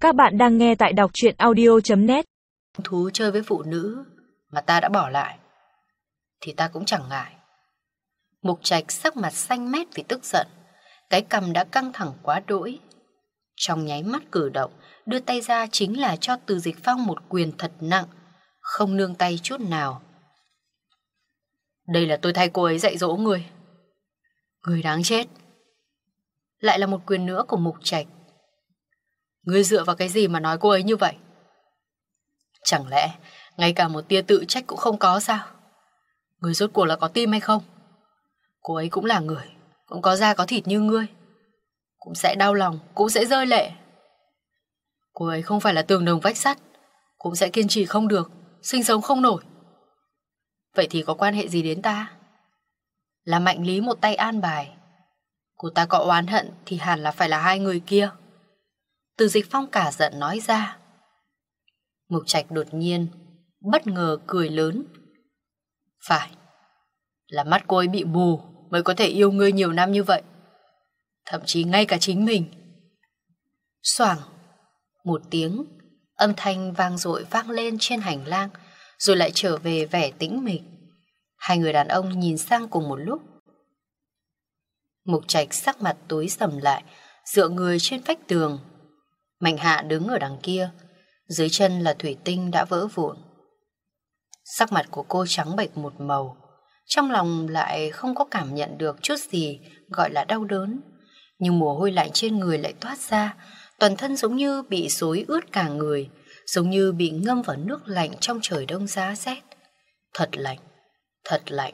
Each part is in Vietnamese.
Các bạn đang nghe tại đọc truyện audio.net. Thú chơi với phụ nữ mà ta đã bỏ lại thì ta cũng chẳng ngại. Mục Trạch sắc mặt xanh mét vì tức giận, cái cằm đã căng thẳng quá đỗi. Trong nháy mắt cử động, đưa tay ra chính là cho Từ Dịch Phong một quyền thật nặng, không nương tay chút nào. Đây là tôi thay cô ấy dạy dỗ người. Người đáng chết. Lại là một quyền nữa của Mục Trạch. Ngươi dựa vào cái gì mà nói cô ấy như vậy? Chẳng lẽ ngay cả một tia tự trách cũng không có sao? Ngươi rốt cuộc là có tim hay không? Cô ấy cũng là người, cũng có da có thịt như ngươi, cũng sẽ đau lòng, cũng sẽ rơi lệ. Cô ấy không phải là tường đồng vách sắt, cũng sẽ kiên trì không được, sinh sống không nổi. Vậy thì có quan hệ gì đến ta? Là Mạnh Lý một tay an bài. Cô ta có oán hận thì hẳn là phải là hai người kia. Từ Dịch Phong cả giận nói ra. Mục Trạch đột nhiên bất ngờ cười lớn. Phải, là mắt cô ấy bị mù mới có thể yêu ngươi nhiều năm như vậy. Thậm chí ngay cả chính mình. Xoảng, một tiếng, âm thanh vang dội vang lên trên hành lang, rồi lại trở về vẻ tĩnh mịch. Hai người đàn ông nhìn sang cùng một lúc. Mục Trạch sắc mặt tối sầm lại, dựa người trên vách tường. Mạnh Hạ đứng ở đằng kia, dưới chân là thủy tinh đã vỡ vụn. Sắc mặt của cô trắng bệch một màu, trong lòng lại không có cảm nhận được chút gì gọi là đau đớn, nhưng mồ hôi lạnh trên người lại toát ra, toàn thân giống như bị xối ướt cả người, giống như bị ngâm vào nước lạnh trong trời đông giá rét. Thật lạnh, thật lạnh.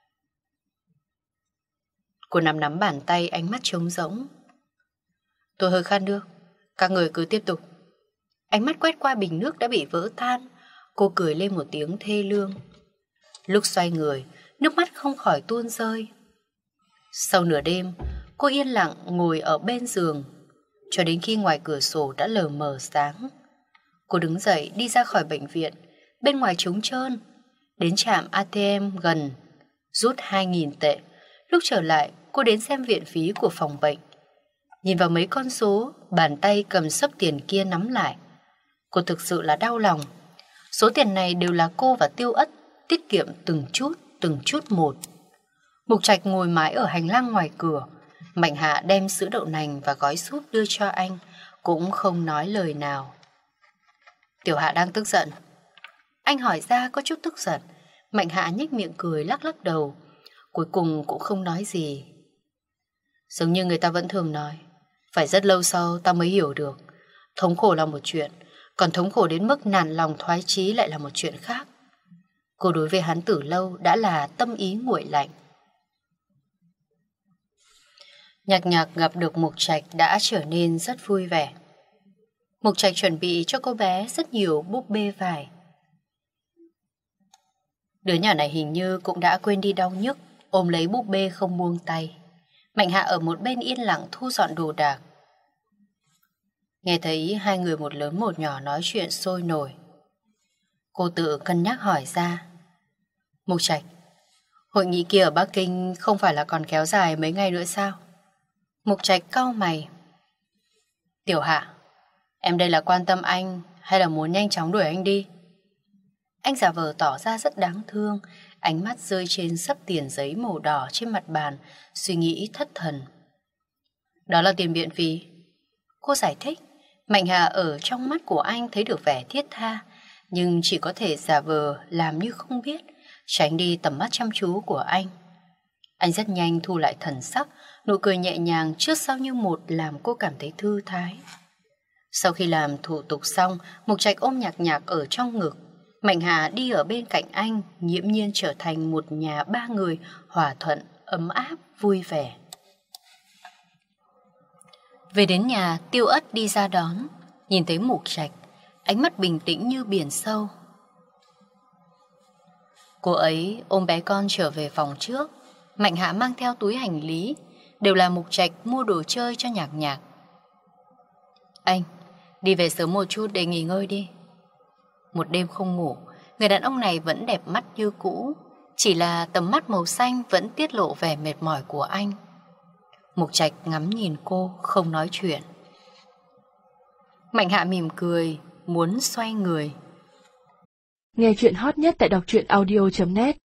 Cô nắm bàn tay, ánh mắt trống rỗng. Tôi hơi khát nước, các người cứ tiếp tục. Ánh mắt quét qua bình nước đã bị vỡ tan, cô cười lên một tiếng thê lương. Lúc xoay người, nước mắt không khỏi tuôn rơi. Sau nửa đêm, cô yên lặng ngồi ở bên giường, cho đến khi ngoài cửa sổ đã lờ mờ sáng. Cô đứng dậy đi ra khỏi bệnh viện, bên ngoài trống trơn, đến trạm ATM gần, rút 2.000 tệ. Lúc trở lại, cô đến xem viện phí của phòng bệnh. Nhìn vào mấy con số, bàn tay cầm xấp tiền kia nắm lại. Cô thực sự là đau lòng. Số tiền này đều là cô và Tiêu Ất tiết kiệm từng chút một. Mục Trạch ngồi mãi ở hành lang ngoài cửa. Mạnh Hạ đem sữa đậu nành và gói súp đưa cho anh, cũng không nói lời nào. Tiểu Hạ đang tức giận. Anh hỏi ra có chút tức giận. Mạnh Hạ nhếch miệng cười lắc lắc đầu, cuối cùng cũng không nói gì. Giống như người ta vẫn thường nói, phải rất lâu sau ta mới hiểu được, thống khổ là một chuyện, còn thống khổ đến mức nản lòng thoái chí lại là một chuyện khác. Cô đối với hắn từ lâu đã là tâm ý nguội lạnh. Nhạc Nhạc gặp được Mục Trạch đã trở nên rất vui vẻ. Mục Trạch chuẩn bị cho cô bé rất nhiều búp bê vải. Đứa nhỏ này hình như cũng đã quên đi đau nhức, ôm lấy búp bê không buông tay. Mạnh Hạ ở một bên yên lặng thu dọn đồ đạc. Nghe thấy hai người một lớn một nhỏ nói chuyện sôi nổi, cô tự cân nhắc hỏi ra. Mục Trạch, hội nghị kia ở Bắc Kinh không phải là còn kéo dài mấy ngày nữa sao? Mục Trạch cau mày. Tiểu Hạ, em đây là quan tâm anh hay là muốn nhanh chóng đuổi anh đi? Anh giả vờ tỏ ra rất đáng thương, ánh mắt rơi trên xấp tiền giấy màu đỏ trên mặt bàn, suy nghĩ thất thần. Đó là tiền viện phí. Cô giải thích. Mạnh Hà ở trong mắt của anh thấy được vẻ thiết tha, nhưng chỉ có thể giả vờ làm như không biết, tránh đi tầm mắt chăm chú của anh. Anh rất nhanh thu lại thần sắc, nụ cười nhẹ nhàng trước sau như một làm cô cảm thấy thư thái. Sau khi làm thủ tục xong, Mục Trạch ôm Nhạc Nhạc ở trong ngực. Mạnh Hà đi ở bên cạnh anh, nghiễm nhiên trở thành một nhà ba người hòa thuận, ấm áp, vui vẻ. Về đến nhà, Tiêu Ất đi ra đón, nhìn thấy Mục Trạch, ánh mắt bình tĩnh như biển sâu. Cô ấy ôm bé con trở về phòng trước. Mạnh Hạ mang theo túi hành lý, đều là Mục Trạch mua đồ chơi cho Nhạc Nhạc. Anh, đi về sớm một chút để nghỉ ngơi đi. Một đêm không ngủ, người đàn ông này vẫn đẹp mắt như cũ, chỉ là tầm mắt màu xanh vẫn tiết lộ vẻ mệt mỏi của anh. Mục Trạch ngắm nhìn cô, không nói chuyện. Mạnh Hạ mỉm cười, muốn xoay người. Nghe chuyện hot nhất tại đọc truyện audio.net